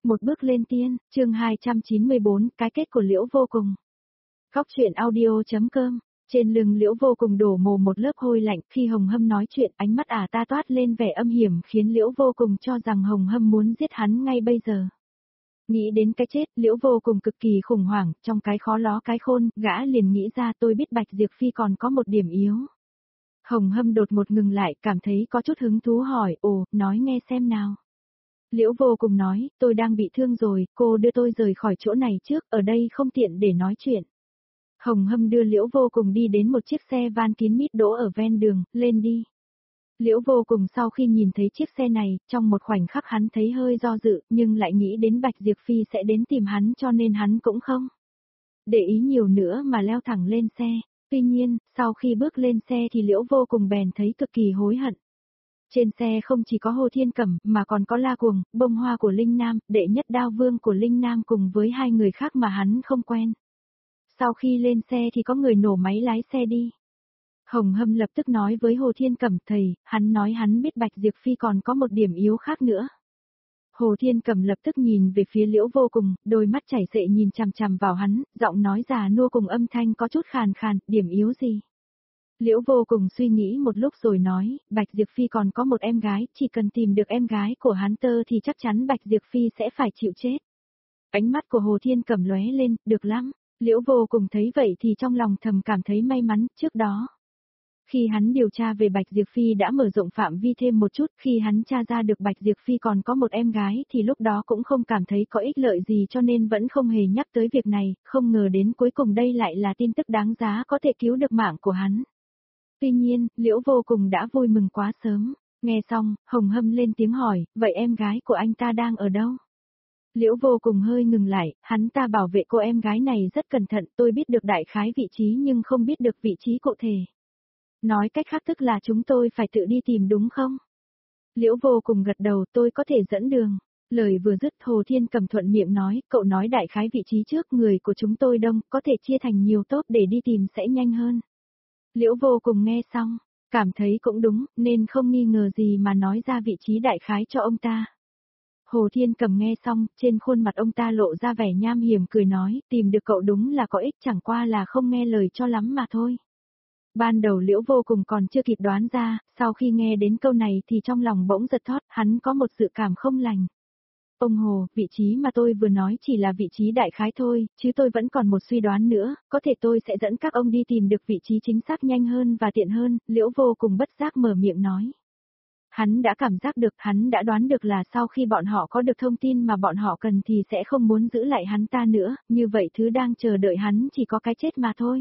Một bước lên tiên, chương 294, cái kết của Liễu Vô Cùng. Góc truyện audio.com. Trên lưng Liễu Vô Cùng đổ mồ một lớp hôi lạnh, khi Hồng Hâm nói chuyện, ánh mắt ta toát lên vẻ âm hiểm khiến Liễu Vô Cùng cho rằng Hồng Hâm muốn giết hắn ngay bây giờ. Nghĩ đến cái chết, Liễu Vô Cùng cực kỳ khủng hoảng, trong cái khó ló cái khôn, gã liền nghĩ ra tôi biết Bạch Diệp Phi còn có một điểm yếu. Hồng Hâm đột ngột ngừng lại, cảm thấy có chút hứng thú hỏi, ồ, nói nghe xem nào. Liễu Vô Cùng nói, tôi đang bị thương rồi, cô đưa tôi rời khỏi chỗ này trước, ở đây không tiện để nói chuyện. Hồng Hâm đưa Liễu Vô Cùng đi đến một chiếc xe van kín mít đỗ ở ven đường, lên đi. Liễu Vô Cùng sau khi nhìn thấy chiếc xe này, trong một khoảnh khắc hắn thấy hơi do dự, nhưng lại nghĩ đến Bạch Diệp Phi sẽ đến tìm hắn cho nên hắn cũng không để ý nhiều nữa mà leo thẳng lên xe. Tuy nhiên, sau khi bước lên xe thì Liễu Vô Cùng bèn thấy cực kỳ hối hận. Trên xe không chỉ có Hồ Thiên Cẩm mà còn có La Cuồng, Bông Hoa của Linh Nam, đệ nhất đao vương của Linh Nam cùng với hai người khác mà hắn không quen. Sau khi lên xe thì có người nổ máy lái xe đi. Hồng Hâm lập tức nói với Hồ Thiên Cẩm thầy, hắn nói hắn biết Bạch Diệp Phi còn có một điểm yếu khác nữa. Hồ Thiên Cẩm lập tức nhìn về phía Liễu Vô Cùng, đôi mắt chảy xệ nhìn chằm chằm vào hắn, giọng nói già nua cùng âm thanh có chút khàn khàn, điểm yếu gì? Liễu Vô Cùng suy nghĩ một lúc rồi nói, Bạch Diệp Phi còn có một em gái, chỉ cần tìm được em gái của hắn thì chắc chắn Bạch Diệp Phi sẽ phải chịu chết. Ánh mắt của Hồ Thiên Cẩm lóe lên, được lắm. Liễu Vô Cùng thấy vậy thì trong lòng thầm cảm thấy may mắn, trước đó. Khi hắn điều tra về Bạch Diệp Phi đã mở rộng phạm vi thêm một chút, khi hắn tra ra được Bạch Diệp Phi còn có một em gái thì lúc đó cũng không cảm thấy có ích lợi gì cho nên vẫn không hề nhắc tới việc này, không ngờ đến cuối cùng đây lại là tin tức đáng giá có thể cứu được mạng của hắn. Tuy nhiên, Liễu Vô Cùng đã vui mừng quá sớm. Nghe xong, Hồng Hâm lên tiếng hỏi, vậy em gái của anh ta đang ở đâu? Liễu Vô Cùng hơi ngừng lại, hắn ta bảo vệ cô em gái này rất cẩn thận, tôi biết được đại khái vị trí nhưng không biết được vị trí cụ thể. Nói cách khác tức là chúng tôi phải tự đi tìm đúng không? Liễu Vô Cùng gật đầu, tôi có thể dẫn đường. Lời vừa dứt Hồ Thiên Cẩm thuận miệng nói, cậu nói đại khái vị trí trước, người của chúng tôi đông, có thể chia thành nhiều tốp để đi tìm sẽ nhanh hơn. Liễu Vô Cùng nghe xong, cảm thấy cũng đúng, nên không nghi ngờ gì mà nói ra vị trí đại khái cho ông ta. Hồ Thiên Cẩm nghe xong, trên khuôn mặt ông ta lộ ra vẻ nham hiểm cười nói, tìm được cậu đúng là có ích chẳng qua là không nghe lời cho lắm mà thôi. Ban đầu Liễu Vô Cùng còn chưa kịp đoán ra, sau khi nghe đến câu này thì trong lòng bỗng giật thót, hắn có một dự cảm không lành. Ông Hồ, vị trí mà tôi vừa nói chỉ là vị trí đại khái thôi, chứ tôi vẫn còn một suy đoán nữa, có thể tôi sẽ dẫn các ông đi tìm được vị trí chính xác nhanh hơn và tiện hơn, Liễu Vô Cùng bất giác mở miệng nói. Hắn đã cảm giác được, hắn đã đoán được là sau khi bọn họ có được thông tin mà bọn họ cần thì sẽ không muốn giữ lại hắn ta nữa, như vậy thứ đang chờ đợi hắn chỉ có cái chết mà thôi.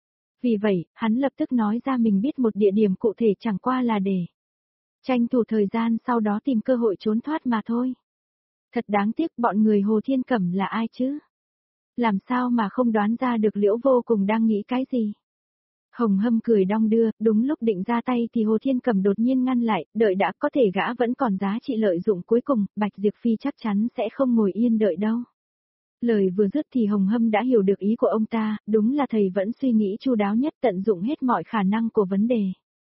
Vì vậy, hắn lập tức nói ra mình biết một địa điểm cụ thể chẳng qua là để tranh thủ thời gian sau đó tìm cơ hội trốn thoát mà thôi. Thật đáng tiếc bọn người Hồ Thiên Cẩm là ai chứ? Làm sao mà không đoán ra được Liễu Vô Cùng đang nghĩ cái gì? Hồng Hâm cười đong đưa, đúng lúc định ra tay thì Hồ Thiên Cẩm đột nhiên ngăn lại, đợi đã, có thể gã vẫn còn giá trị lợi dụng cuối cùng, Bạch Diệp Phi chắc chắn sẽ không ngồi yên đợi đâu. Lời vừa dứt thì Hồng Hâm đã hiểu được ý của ông ta, đúng là thầy vẫn suy nghĩ chu đáo nhất, tận dụng hết mọi khả năng của vấn đề.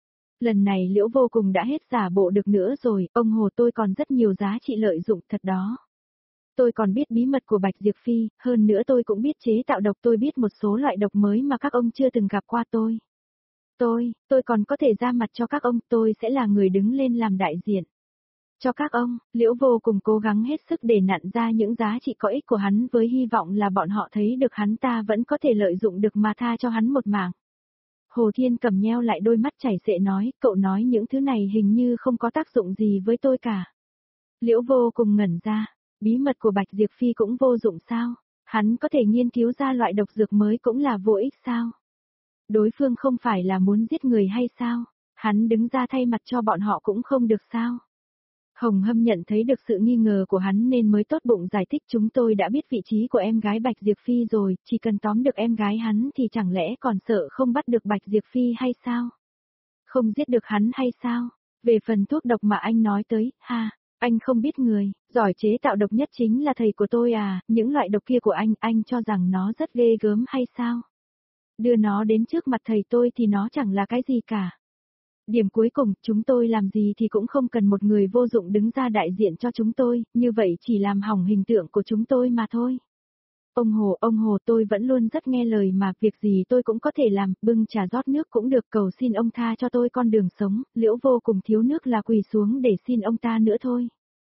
Lần này Liễu Vô Cùng đã hết giả bộ được nữa rồi, ông Hồ, tôi còn rất nhiều giá trị lợi dụng thật đó. Tôi còn biết bí mật của Bạch Diệp Phi, hơn nữa tôi cũng biết chế tạo độc, tôi biết một số loại độc mới mà các ông chưa từng gặp qua tôi. Tôi còn có thể ra mặt cho các ông, tôi sẽ là người đứng lên làm đại diện. Cho các ông, Liễu Vô Cùng cố gắng hết sức để nặn ra những giá trị có ích của hắn với hy vọng là bọn họ thấy được hắn ta vẫn có thể lợi dụng được mà tha cho hắn một mạng. Hồ Thiên Cẩm nheo lại đôi mắt chảy xệ nói, cậu nói những thứ này hình như không có tác dụng gì với tôi cả. Liễu Vô Cùng ngẩn ra, bí mật của Bạch Diệp Phi cũng vô dụng sao? Hắn có thể nghiên cứu ra loại độc dược mới cũng là vô ích sao? Đối phương không phải là muốn giết người hay sao? Hắn đứng ra thay mặt cho bọn họ cũng không được sao? Hồng Hâm nhận thấy được sự nghi ngờ của hắn nên mới tốt bụng giải thích, chúng tôi đã biết vị trí của em gái Bạch Diệp Phi rồi, chỉ cần tóm được em gái hắn thì chẳng lẽ còn sợ không bắt được Bạch Diệp Phi hay sao? Không giết được hắn hay sao? Về phần thuốc độc mà anh nói tới, anh không biết người, giỏi chế tạo độc nhất chính là thầy của tôi à, những loại độc kia của anh cho rằng nó rất ghê gớm hay sao? Đưa nó đến trước mặt thầy tôi thì nó chẳng là cái gì cả. Điểm cuối cùng, chúng tôi làm gì thì cũng không cần một người vô dụng đứng ra đại diện cho chúng tôi, như vậy chỉ làm hỏng hình tượng của chúng tôi mà thôi. Ông Hồ tôi vẫn luôn rất nghe lời mà, việc gì tôi cũng có thể làm, bưng trà rót nước cũng được, cầu xin ông tha cho tôi con đường sống, Liễu Vô Cùng thiếu nước là quỳ xuống để xin ông ta nữa thôi.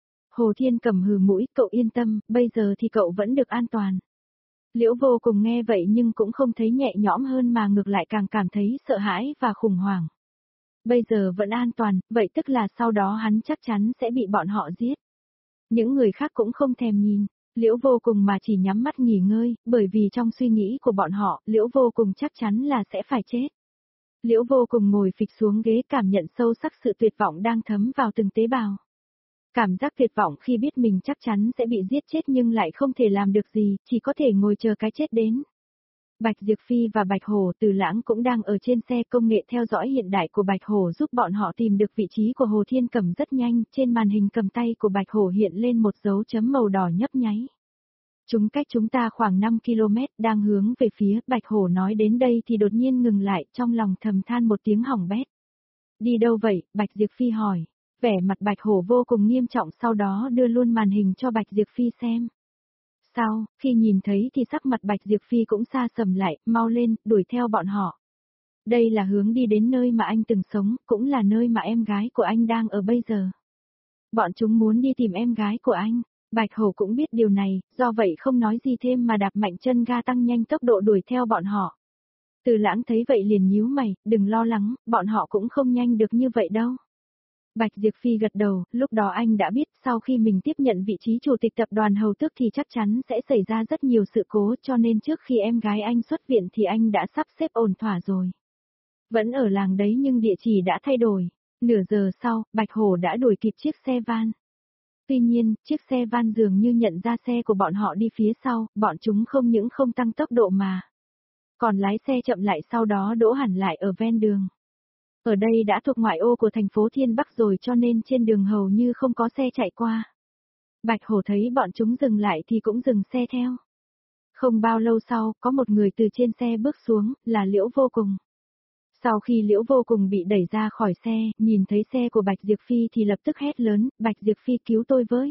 Hồ Thiên Cầm hừ mũi, cậu yên tâm, bây giờ thì cậu vẫn được an toàn. Liễu Vô Cùng nghe vậy nhưng cũng không thấy nhẹ nhõm hơn mà ngược lại càng cảm thấy sợ hãi và khủng hoảng. Bây giờ vẫn an toàn, vậy tức là sau đó hắn chắc chắn sẽ bị bọn họ giết. Những người khác cũng không thèm nhìn, Liễu Vô Cùng mà chỉ nhắm mắt nghỉ ngơi, bởi vì trong suy nghĩ của bọn họ, Liễu Vô Cùng chắc chắn là sẽ phải chết. Liễu Vô Cùng ngồi phịch xuống ghế, cảm nhận sâu sắc sự tuyệt vọng đang thấm vào từng tế bào. Cảm giác tuyệt vọng khi biết mình chắc chắn sẽ bị giết chết nhưng lại không thể làm được gì, chỉ có thể ngồi chờ cái chết đến. Bạch Diệp Phi và Bạch Hổ Từ Lãng cũng đang ở trên xe, công nghệ theo dõi hiện đại của Bạch Hổ giúp bọn họ tìm được vị trí của Hồ Thiên Cầm rất nhanh, trên màn hình cầm tay của Bạch Hổ hiện lên một dấu chấm màu đỏ nhấp nháy. Chúng cách chúng ta khoảng 5 km, đang hướng về phía, Bạch Hổ nói đến đây thì đột nhiên ngừng lại, trong lòng thầm than một tiếng hỏng bét. Đi đâu vậy? Bạch Diệp Phi hỏi. Vẻ mặt Bạch Hổ vô cùng nghiêm trọng, sau đó đưa luôn màn hình cho Bạch Diệp Phi xem. Sau, khi nhìn thấy thì sắc mặt Bạch Diệp Phi cũng xa sầm lại, mau lên, đuổi theo bọn họ. Đây là hướng đi đến nơi mà anh từng sống, cũng là nơi mà em gái của anh đang ở bây giờ. Bọn chúng muốn đi tìm em gái của anh. Bạch Hổ cũng biết điều này, do vậy không nói gì thêm mà đạp mạnh chân ga tăng nhanh tốc độ đuổi theo bọn họ. Từ Lãng thấy vậy liền nhíu mày, đừng lo lắng, bọn họ cũng không nhanh được như vậy đâu. Bạch Diệp Phi gật đầu, lúc đó anh đã biết sau khi mình tiếp nhận vị trí chủ tịch tập đoàn Hầu Tước thì chắc chắn sẽ xảy ra rất nhiều sự cố, cho nên trước khi em gái anh xuất viện thì anh đã sắp xếp ổn thỏa rồi. Vẫn ở làng đấy nhưng địa chỉ đã thay đổi. Nửa giờ sau, Bạch Hổ đã đuổi kịp chiếc xe van. Tuy nhiên, chiếc xe van dường như nhận ra xe của bọn họ đi phía sau, bọn chúng không những không tăng tốc độ mà còn lái xe chậm lại, sau đó đỗ hẳn lại ở ven đường. Ở đây đã thuộc ngoại ô của thành phố Thiên Bắc rồi cho nên trên đường hầu như không có xe chạy qua. Bạch Hổ thấy bọn chúng dừng lại thì cũng dừng xe theo. Không bao lâu sau, có một người từ trên xe bước xuống, là Liễu Vô Cùng. Sau khi Liễu Vô Cùng bị đẩy ra khỏi xe, nhìn thấy xe của Bạch Diệp Phi thì lập tức hét lớn, Bạch Diệp Phi cứu tôi với.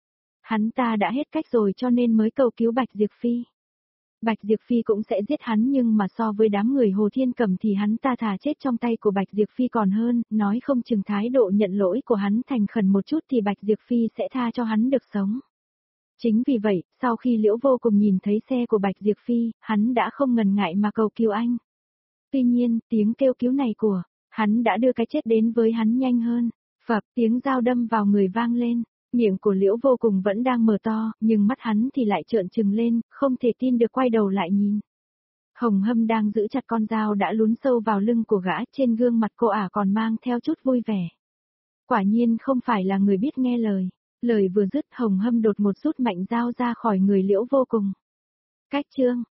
Hắn ta đã hết cách rồi cho nên mới cầu cứu Bạch Diệp Phi. Bạch Diệp Phi cũng sẽ giết hắn nhưng mà so với đám người Hồ Thiên Cầm thì hắn ta thà chết trong tay của Bạch Diệp Phi còn hơn, nói không chừng thái độ nhận lỗi của hắn thành khẩn một chút thì Bạch Diệp Phi sẽ tha cho hắn được sống. Chính vì vậy, sau khi Liễu Vô Cùng nhìn thấy xe của Bạch Diệp Phi, hắn đã không ngần ngại mà cầu cứu anh. Tuy nhiên, tiếng kêu cứu này của hắn đã đưa cái chết đến với hắn nhanh hơn. Phập, tiếng dao đâm vào người vang lên. Miệng của Liễu Vô Cùng vẫn đang mở to, nhưng mắt hắn thì lại trợn trừng lên, không thể tin được quay đầu lại nhìn. Hồng Hâm đang giữ chặt con dao đã lún sâu vào lưng của gã, trên gương mặt cô ả còn mang theo chút vui vẻ. Quả nhiên không phải là người biết nghe lời. Lời vừa dứt Hồng Hâm đột một rút mạnh dao ra khỏi người Liễu Vô Cùng. Cách chương